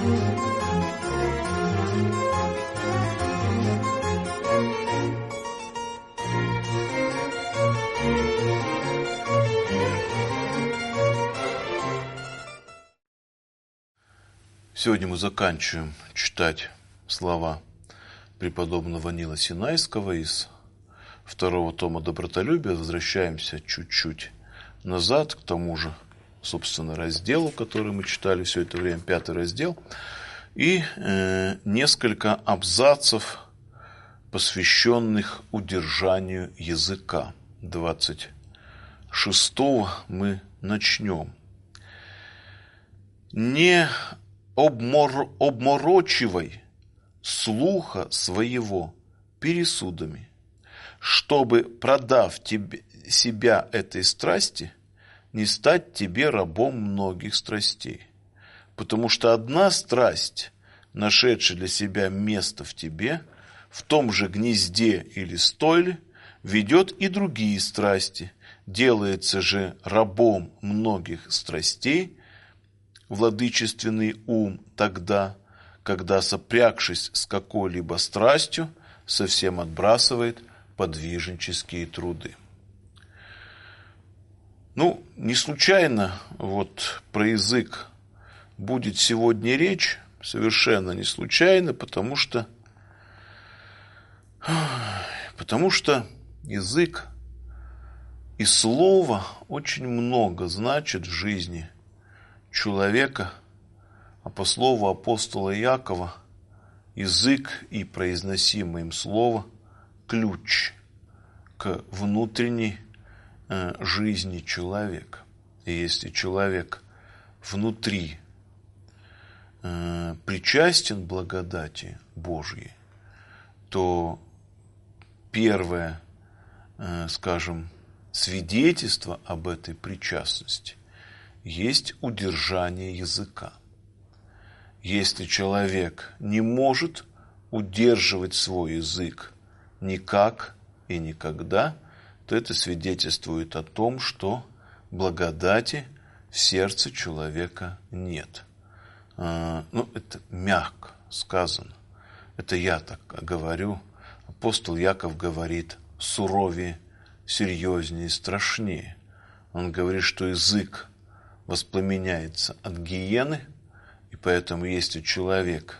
Сегодня мы заканчиваем читать слова преподобного Нила Синайского из второго тома «Добротолюбия». Возвращаемся чуть-чуть назад к тому же, собственно, разделу, который мы читали все это время, 5-й раздел, и несколько абзацев, посвященных удержанию языка. 26-го мы начнем. «Не обморочивай слуха своего пересудами, чтобы, продав себя этой страсти, не стать тебе рабом многих страстей. Потому что одна страсть, нашедшая для себя место в тебе, в том же гнезде или стойле, ведет и другие страсти, делается же рабом многих страстей, владычественный ум тогда, когда, сопрягшись с какой-либо страстью, совсем отбрасывает подвижнические труды». Не случайно про язык будет сегодня речь, совершенно не случайно, потому что язык и слово очень много значит в жизни человека, а по слову апостола Иакова, язык и произносимое им слово – ключ к внутренней жизни человека. И если человек внутри причастен благодати Божьей, то первое, свидетельство об этой причастности есть удержание языка. Если человек не может удерживать свой язык никак и никогда, то это свидетельствует о том, что благодати в сердце человека нет. Это мягко сказано. Это я так говорю. Апостол Яков говорит суровее, серьезнее, страшнее. Он говорит, что язык воспламеняется от гиены, и поэтому если человек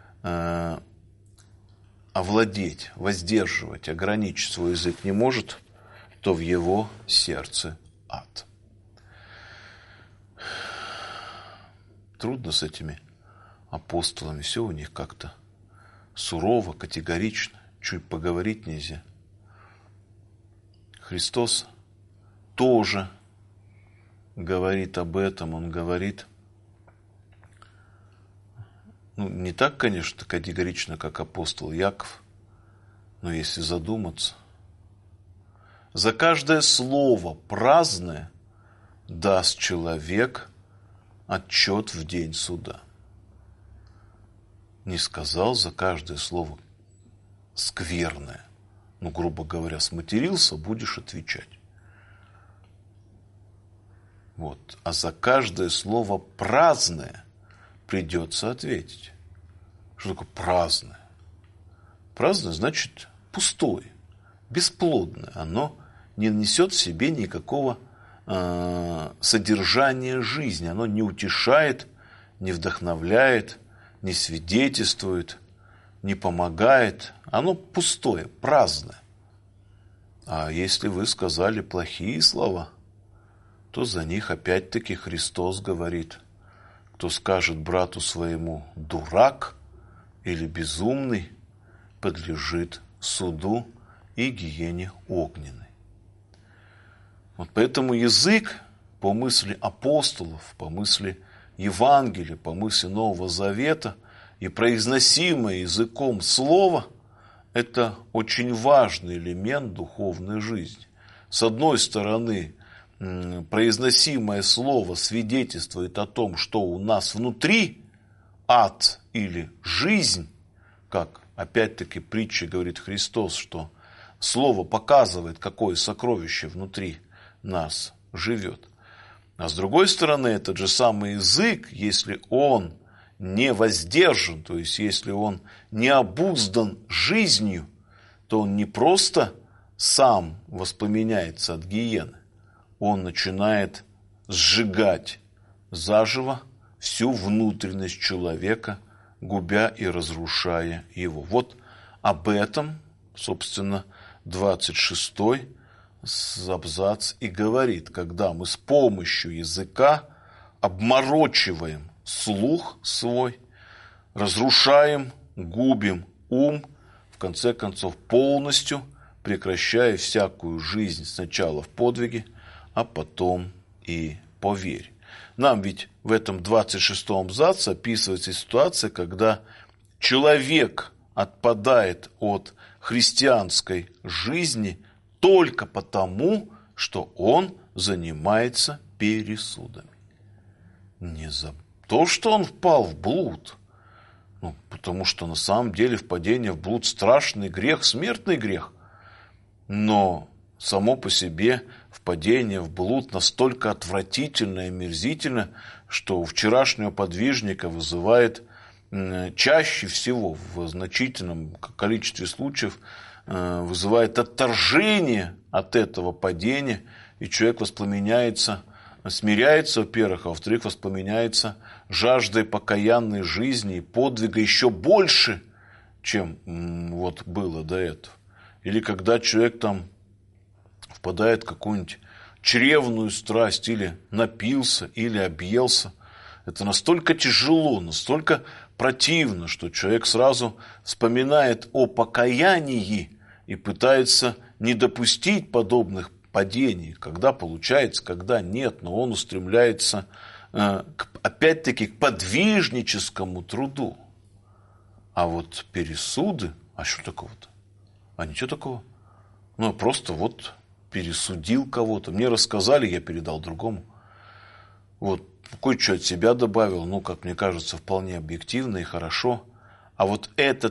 овладеть, воздерживать, ограничить свой язык не может, то в его сердце ад. Трудно с этими апостолами, все у них как-то сурово, категорично, чуть поговорить нельзя. Христос тоже говорит об этом, он говорит, не так, конечно, категорично, как апостол Яков, но если задуматься, за каждое слово праздное даст человек отчет в день суда. Не сказал за каждое слово скверное. Грубо говоря, сматерился, будешь отвечать. А за каждое слово праздное придется ответить. Что такое праздное? Праздное значит пустое, бесплодное. Оно не несет в себе никакого содержания жизни. Оно не утешает, не вдохновляет, не свидетельствует, не помогает. Оно пустое, праздное. А если вы сказали плохие слова, то за них опять-таки Христос говорит: кто скажет брату своему «дурак» или «безумный», подлежит суду и гиене огненной. Поэтому язык, по мысли апостолов, по мысли Евангелия, по мысли Нового Завета и произносимое языком слово – это очень важный элемент духовной жизни. С одной стороны, произносимое слово свидетельствует о том, что у нас внутри ад или жизнь, как опять-таки притча говорит Христос, что слово показывает, какое сокровище внутри нас живет. А с другой стороны, этот же самый язык, если он не воздержан, то есть если он не обуздан жизнью, то он не просто сам воспламеняется от гиены, он начинает сжигать заживо всю внутренность человека, губя и разрушая его. Вот об этом, собственно, 26-й абзац и говорит, когда мы с помощью языка обморочиваем слух свой, разрушаем, губим ум, в конце концов полностью прекращая всякую жизнь сначала в подвиге, а потом и по вере. Нам ведь в этом 26-м абзаце описывается ситуация, когда человек отпадает от христианской жизни только потому, что он занимается пересудами. Не за то, что он впал в блуд, потому что на самом деле впадение в блуд страшный грех, смертный грех. Но само по себе впадение в блуд настолько отвратительно и омерзительно, что у вчерашнего подвижника вызывает чаще всего, в значительном количестве случаев, вызывает отторжение от этого падения, и человек воспламеняется, смиряется, во-первых, а во-вторых, воспламеняется жаждой покаянной жизни и подвига еще больше, чем вот было до этого. Или когда человек там впадает в какую-нибудь чревную страсть, или напился, или объелся, это настолько тяжело, настолько противно, что человек сразу вспоминает о покаянии и пытается не допустить подобных падений, когда получается, когда нет, но он устремляется опять-таки к подвижническому труду. А вот пересуды, а что такого-то? А ничего такого. Просто вот пересудил кого-то. Мне рассказали, я передал другому. Вот кое-что от себя добавил, как мне кажется, вполне объективно и хорошо. А вот это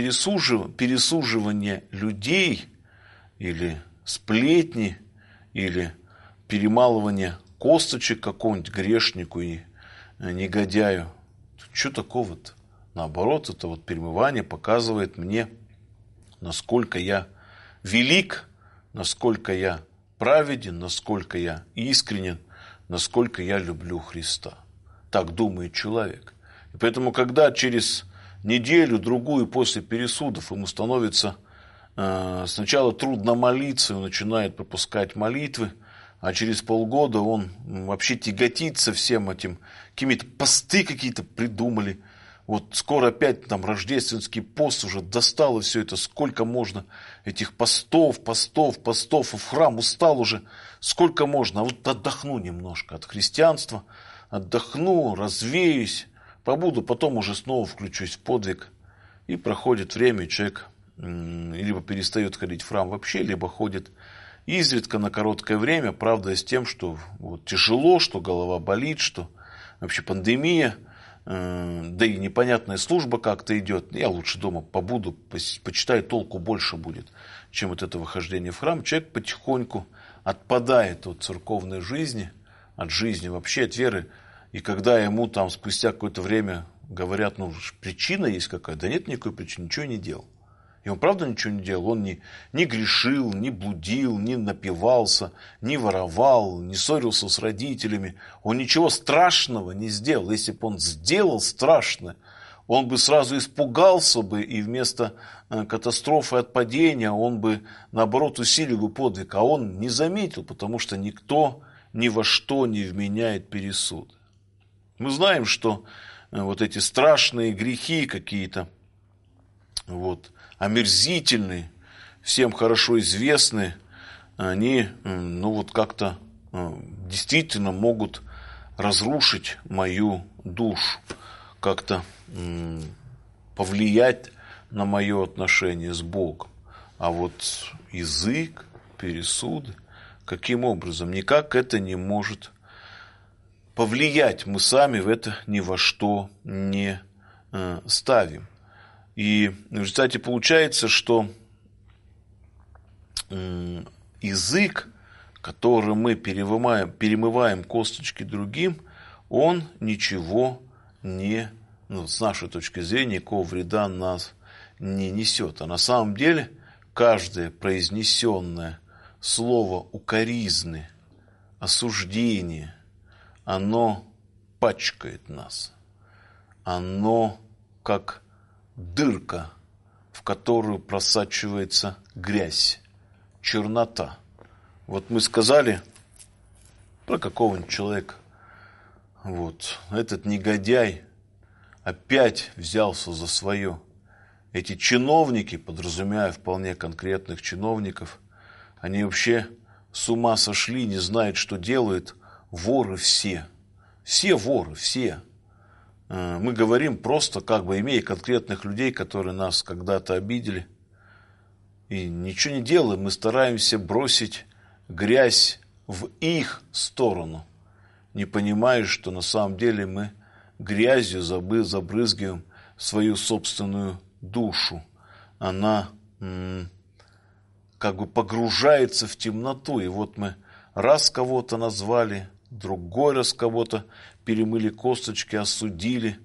пересуживание людей или сплетни, или перемалывание косточек какому-нибудь грешнику и негодяю, что такого-то? Наоборот, это вот перемывание показывает мне, насколько я велик, насколько я праведен, насколько я искренен, насколько я люблю Христа. Так думает человек. И поэтому, когда через неделю-другую после пересудов ему становится сначала трудно молиться, он начинает пропускать молитвы, а через полгода он вообще тяготится всем этим, какие-то посты какие-то придумали. Вот скоро опять там рождественский пост, уже достало все это, сколько можно этих постов, и в храм устал уже, сколько можно, а вот отдохну немножко от христианства, отдохну, развеюсь, побуду, потом уже снова включусь в подвиг, и проходит время, и человек либо перестает ходить в храм вообще, либо ходит изредка на короткое время, правда, с тем, что вот тяжело, что голова болит, что вообще пандемия, да и непонятная служба как-то идет. Я лучше дома побуду, почитаю, толку больше будет, чем от этого хождения в храм. Человек потихоньку отпадает от церковной жизни, от жизни вообще, от веры. И когда ему там спустя какое-то время говорят, причина есть какая-то, да нет никакой причины, ничего не делал. И он правда ничего не делал, он не грешил, не блудил, не напивался, не воровал, не ссорился с родителями. Он ничего страшного не сделал. Если бы он сделал страшное, он бы сразу испугался бы, и вместо катастрофы от падения он бы, наоборот, усилил бы подвиг. А он не заметил, потому что никто ни во что не вменяет пересуды. Мы знаем, что вот эти страшные грехи какие-то, омерзительные, всем хорошо известные, они, как-то действительно могут разрушить мою душу, как-то повлиять на мое отношение с Богом. А вот язык, пересуды, каким образом? Никак это не может повлиять. Мы сами в это ни во что не ставим. И в результате получается, что язык, которым мы перемываем косточки другим, он ничего не с нашей точки зрения, никакого вреда нас не несет. А на самом деле каждое произнесенное слово укоризны, осуждение, оно пачкает нас. Оно как дырка, в которую просачивается грязь, чернота. Вот мы сказали про какого-нибудь человека. Вот этот негодяй опять взялся за свое. Эти чиновники, подразумевая вполне конкретных чиновников, они вообще с ума сошли, не знают, что делают. Воры все. Все воры, все. Мы говорим просто, имея конкретных людей, которые нас когда-то обидели. И ничего не делаем. Мы стараемся бросить грязь в их сторону, не понимая, что на самом деле мы грязью забрызгиваем свою собственную душу. Она погружается в темноту. И вот мы раз кого-то назвали, другой раз кого-то перемыли косточки, осудили,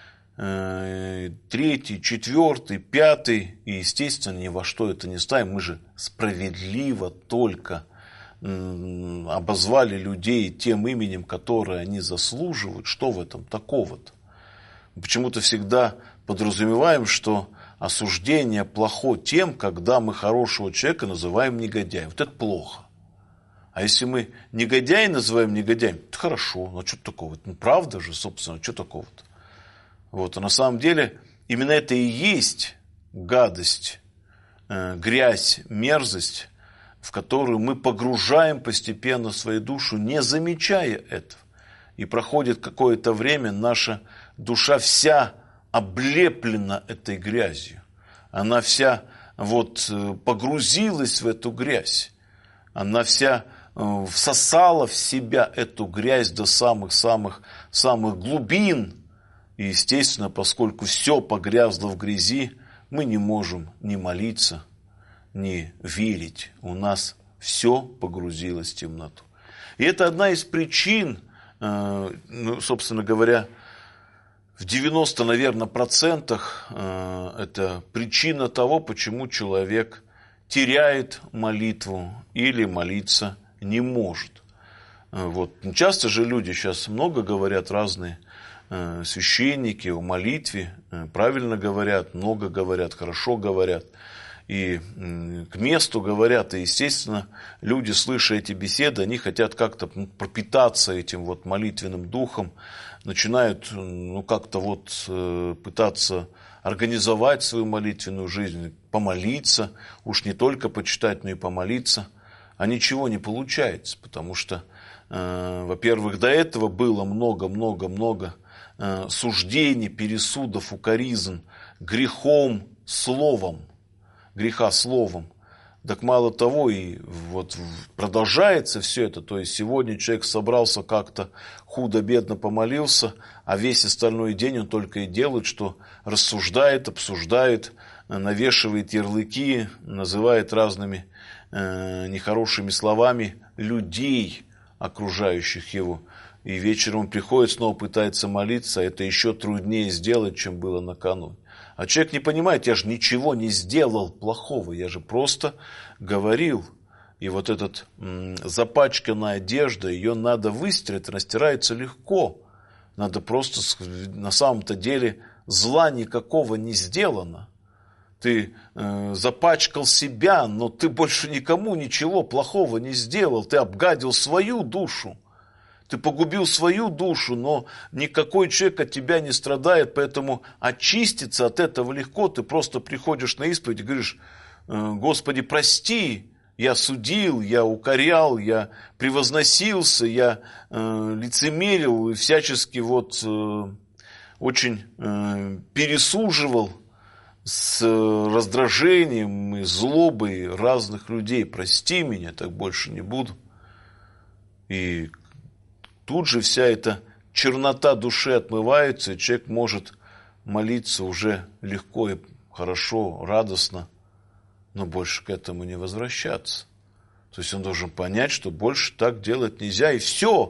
третий, четвертый, пятый. И, естественно, ни во что это не ставим. Мы же справедливо только обозвали людей тем именем, которое они заслуживают. Что в этом такого-то? Почему-то всегда подразумеваем, что осуждение плохо тем, когда мы хорошего человека называем негодяем. Вот это плохо. А если мы негодяя называем негодяем, то хорошо, ну что такого? Правда же, собственно, что такого-то? Вот, а на самом деле именно это и есть гадость, грязь, мерзость, в которую мы погружаем постепенно свою душу, не замечая этого. И проходит какое-то время, наша душа вся облеплена этой грязью. Она вся погрузилась в эту грязь. Она вся всосала в себя эту грязь до самых-самых глубин. И, естественно, поскольку все погрязло в грязи, мы не можем ни молиться, ни верить. У нас все погрузилось в темноту. И это одна из причин, собственно говоря, в 90, наверное, процентах это причина того, почему человек теряет молитву или молиться не может. Вот. Часто же люди сейчас много говорят, разные священники о молитве, правильно говорят, много говорят, хорошо говорят. И к месту говорят, и, естественно, люди, слыша эти беседы, они хотят как-то пропитаться этим молитвенным духом, начинают пытаться организовать свою молитвенную жизнь, помолиться, уж не только почитать, но и помолиться, а ничего не получается, потому что, во-первых, до этого было много суждений, пересудов, укоризн греха словом. Так мало того, и продолжается все это. То есть сегодня человек собрался как-то худо-бедно помолился, а весь остальной день он только и делает, что рассуждает, обсуждает, навешивает ярлыки, называет разными нехорошими словами людей, окружающих его. И вечером он приходит, снова пытается молиться, а это еще труднее сделать, чем было накануне. А человек не понимает, я же ничего не сделал плохого, я же просто говорил. И вот эта запачканная одежда, ее надо выстирать, растирается легко. Надо просто, на самом-то деле, зла никакого не сделано. Ты запачкал себя, но ты больше никому ничего плохого не сделал. Ты обгадил свою душу. Ты погубил свою душу, но никакой человек от тебя не страдает, поэтому очиститься от этого легко. Ты просто приходишь на исповедь и говоришь: Господи, прости, я судил, я укорял, я превозносился, я лицемерил и всячески очень пересуживал с раздражением и злобой разных людей. Прости меня, так больше не буду. И тут же вся эта чернота души отмывается, и человек может молиться уже легко и хорошо, радостно, но больше к этому не возвращаться. То есть он должен понять, что больше так делать нельзя, и все.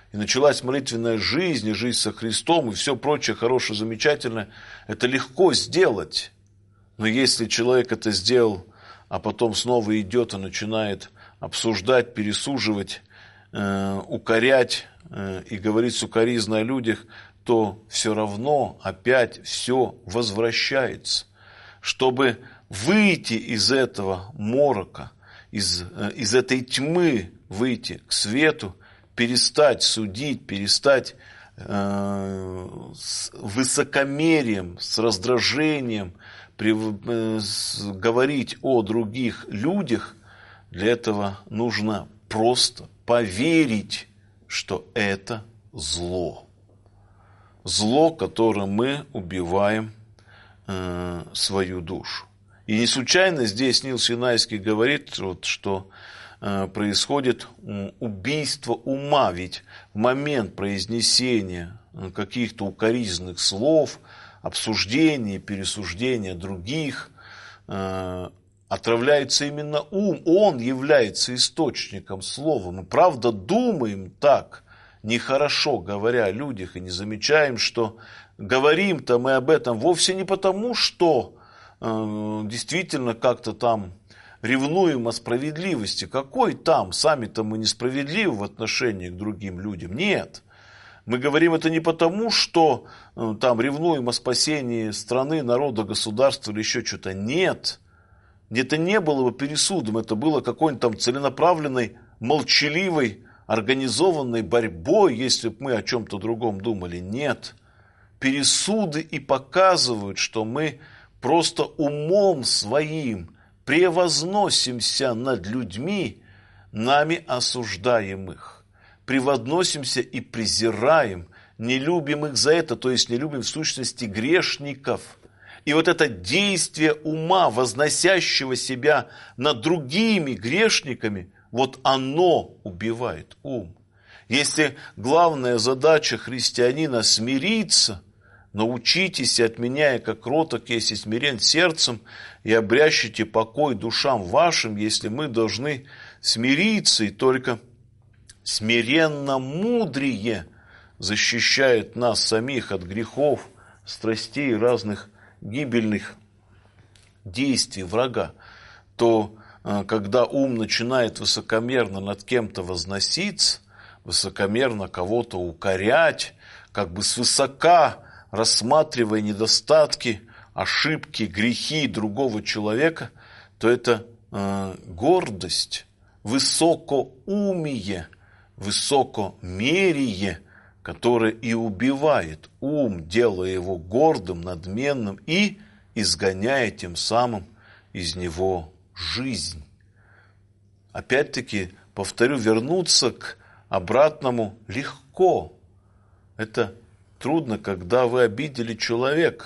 и началась молитвенная жизнь, и жизнь со Христом, и все прочее хорошее, замечательное, это легко сделать. Но если человек это сделал, а потом снова идет и начинает обсуждать, пересуживать, укорять и говорить сукоризно о людях, то все равно опять все возвращается. Чтобы выйти из этого морока, из этой тьмы, выйти к свету, перестать судить, перестать с высокомерием, с раздражением говорить о других людях, для этого нужно просто поверить, что это зло. Зло, которым мы убиваем свою душу. И не случайно здесь Нил Синайский говорит, что происходит убийство ума, ведь в момент произнесения каких-то укоризненных слов, обсуждения, пересуждения других, отравляется именно ум, он является источником слова. Мы правда думаем так, нехорошо говоря о людях, и не замечаем, что говорим-то мы об этом вовсе не потому, что действительно как-то там ревнуем о справедливости. Какой там? Сами-то мы несправедливы в отношении к другим людям. Нет. Мы говорим это не потому, что там ревнуем о спасении страны, народа, государства или еще что-то. Нет. Это не было бы пересудом. Это было какой-нибудь там целенаправленной, молчаливой, организованной борьбой, если бы мы о чем-то другом думали. Нет. Пересуды и показывают, что мы просто умом своим превозносимся над людьми, нами осуждаемых. Превозносимся и презираем, не любим их за это, то есть не любим в сущности грешников. И вот это действие ума, возносящего себя над другими грешниками, вот оно убивает ум. Если главная задача христианина смириться, научитесь, отменяя, как кроток есть и смирен сердцем, и обрящите покой душам вашим, если мы должны смириться, и только смиренно мудрее защищает нас самих от грехов, страстей, разных гибельных действий врага, то когда ум начинает высокомерно над кем-то возноситься, высокомерно кого-то укорять, как бы свысока рассматривая недостатки, ошибки, грехи другого человека, то это гордость, высокоумие, высокомерие, которое и убивает ум, делая его гордым, надменным и изгоняя тем самым из него жизнь. Опять-таки, повторю, вернуться к обратному легко. Это трудно, когда вы обидели человека.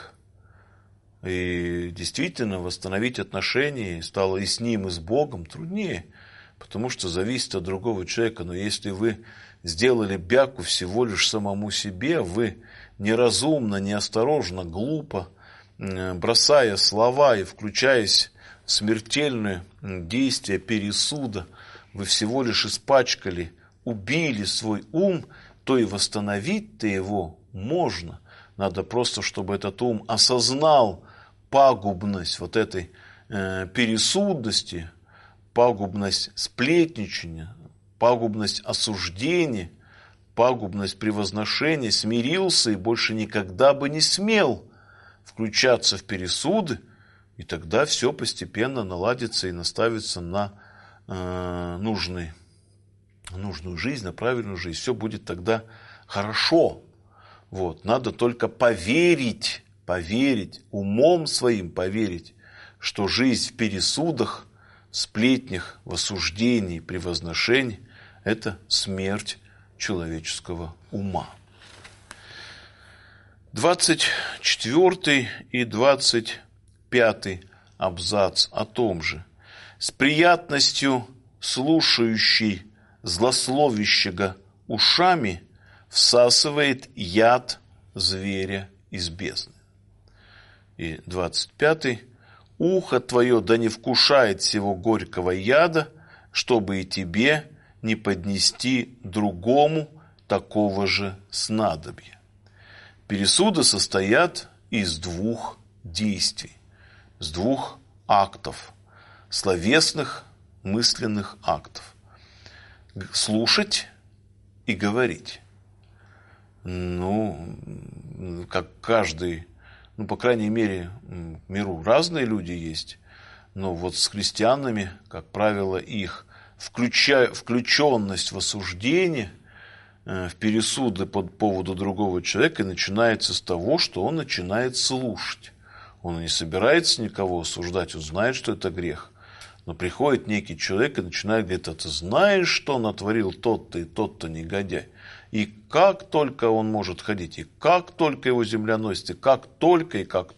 И действительно восстановить отношения стало и с ним, и с Богом труднее, потому что зависит от другого человека. Но если вы сделали бяку всего лишь самому себе, вы неразумно, неосторожно, глупо, бросая слова и включаясь в смертельное действие пересуда, вы всего лишь испачкали, убили свой ум, то и восстановить-то его можно. Надо просто, чтобы этот ум осознал пагубность вот этой пересудности, пагубность сплетничания, пагубность осуждения, пагубность превозношения, смирился и больше никогда бы не смел включаться в пересуды, и тогда все постепенно наладится и наставится на нужную жизнь, на правильную жизнь. Все будет тогда хорошо. Вот. Надо только поверить, умом своим поверить, что жизнь в пересудах, в сплетнях, в осуждении, превозношении – это смерть человеческого ума. 24 и 25 абзац о том же. С приятностью слушающий злословящего ушами всасывает яд зверя из бездны. И 25. Ухо твое да не вкушает всего горького яда, чтобы и тебе не поднести другому такого же снадобья. Пересуды состоят из двух действий, с двух актов, словесных, мысленных актов. Слушать и говорить. Как каждый, по крайней мере, в миру разные люди есть, но вот с христианами, как правило, их включенность в осуждение, в пересуды по поводу другого человека начинается с того, что он начинает слушать. Он не собирается никого осуждать, он знает, что это грех. Но приходит некий человек и начинает говорить: а ты знаешь, что натворил тот-то и тот-то негодяй? И как только он может ходить, и как только его земля носит, и как только,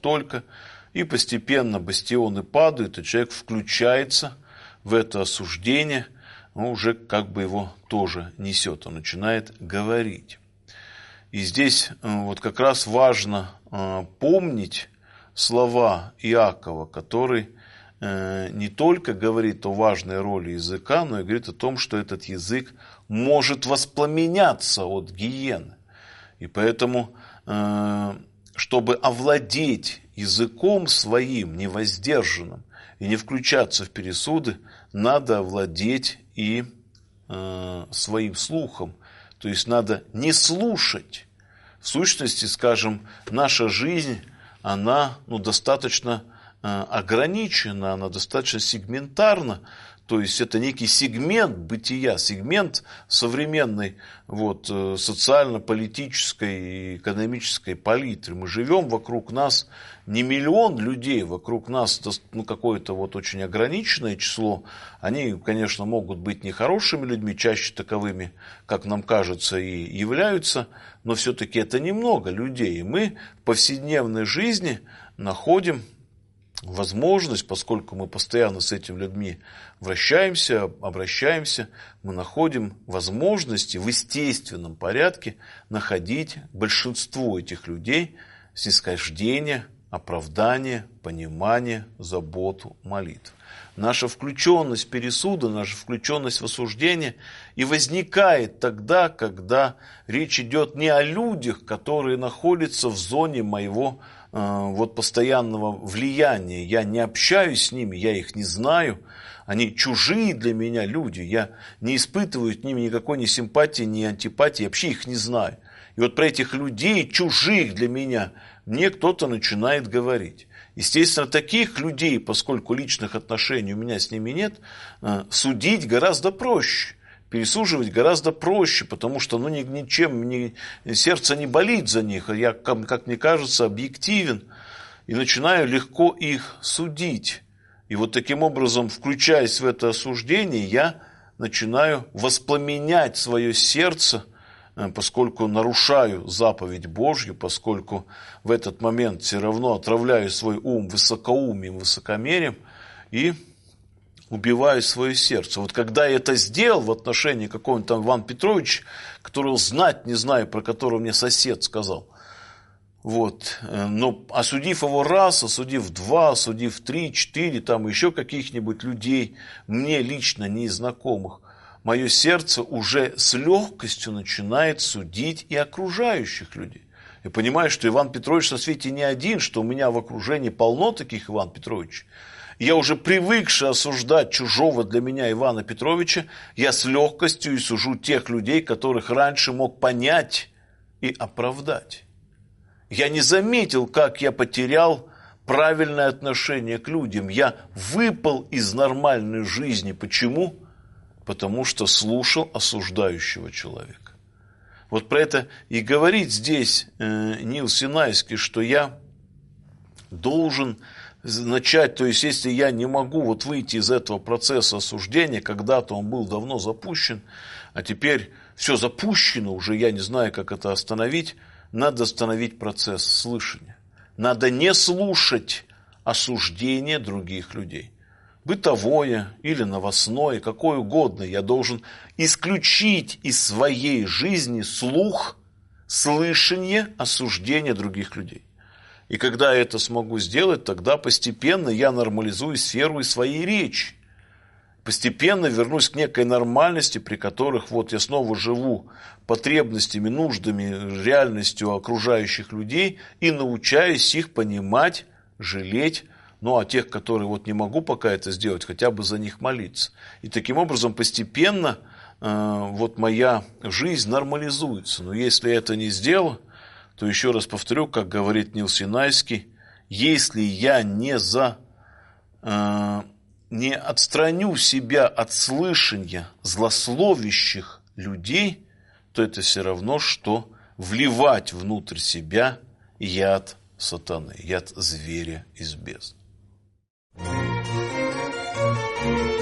и постепенно бастионы падают, и человек включается в это осуждение, уже как бы его тоже несет, он начинает говорить. И здесь вот как раз важно помнить слова Иакова, который не только говорит о важной роли языка, но и говорит о том, что этот язык может воспламеняться от гиены. И поэтому, чтобы овладеть языком своим невоздержанным и не включаться в пересуды, надо овладеть и своим слухом. То есть надо не слушать. В сущности, скажем, наша жизнь, она достаточно ограничена, она достаточно сегментарна, то есть это некий сегмент бытия, сегмент современной социально-политической и экономической палитры. Мы живем, вокруг нас не миллион людей, вокруг нас какое-то очень ограниченное число. Они, конечно, могут быть нехорошими людьми, чаще таковыми, как нам кажется, и являются, но все-таки это немного людей. И мы в повседневной жизни находим возможность, поскольку мы постоянно с этими людьми вращаемся, обращаемся, мы находим возможности в естественном порядке находить большинство этих людей снисхождение, оправдание, понимание, заботу, молитву. Наша включенность в пересуды, наша включенность в осуждение и возникает тогда, когда речь идет не о людях, которые находятся в зоне моего постоянного влияния. Я не общаюсь с ними, я их не знаю. Они чужие для меня люди. Я не испытываю к ним никакой ни симпатии, ни антипатии. Я вообще их не знаю. И вот про этих людей, чужих для меня, мне кто-то начинает говорить. Естественно, таких людей, поскольку личных отношений у меня с ними нет, судить гораздо проще. Пересуживать гораздо проще, потому что ничем сердце не болит за них. Я, как мне кажется, объективен и начинаю легко их судить. И вот таким образом, включаясь в это осуждение, я начинаю воспламенять свое сердце, поскольку нарушаю заповедь Божью, поскольку в этот момент все равно отравляю свой ум высокоумием, высокомерием и убиваю свое сердце. Вот когда я это сделал в отношении какого-нибудь там Ивана Петровича, которого знать не знаю, про которого мне сосед сказал, но осудив его раз, осудив два, осудив 3, 4, там еще каких-нибудь людей, мне лично незнакомых, мое сердце уже с легкостью начинает судить и окружающих людей. Я понимаю, что Иван Петрович на свете не один, что у меня в окружении полно таких Иван Петровичей. Я уже привыкший осуждать чужого для меня Ивана Петровича, я с легкостью и сужу тех людей, которых раньше мог понять и оправдать. Я не заметил, как я потерял правильное отношение к людям. Я выпал из нормальной жизни. Почему? Потому что слушал осуждающего человека. Вот про это и говорит здесь Нил Синайский, что я должен начать, то есть если я не могу выйти из этого процесса осуждения, когда-то он был давно запущен, а теперь все запущено, уже я не знаю, как это остановить, надо остановить процесс слышания. Надо не слушать осуждение других людей. Бытовое или новостное, какое угодно. Я должен исключить из своей жизни слух, слышание, осуждение других людей. И когда я это смогу сделать, тогда постепенно я нормализую сферу своей речи. постепенно вернусь к некой нормальности, при которых вот я снова живу потребностями, нуждами, реальностью окружающих людей и научаюсь их понимать, жалеть, ну а тех, которые вот не могу пока это сделать, хотя бы за них молиться. И таким образом постепенно вот моя жизнь нормализуется. Но если я это не сделаю, то еще раз повторю, как говорит Нил Синайский, если я не отстраню себя от слышания злословящих людей, то это все равно, что вливать внутрь себя яд сатаны, яд зверя из бездны.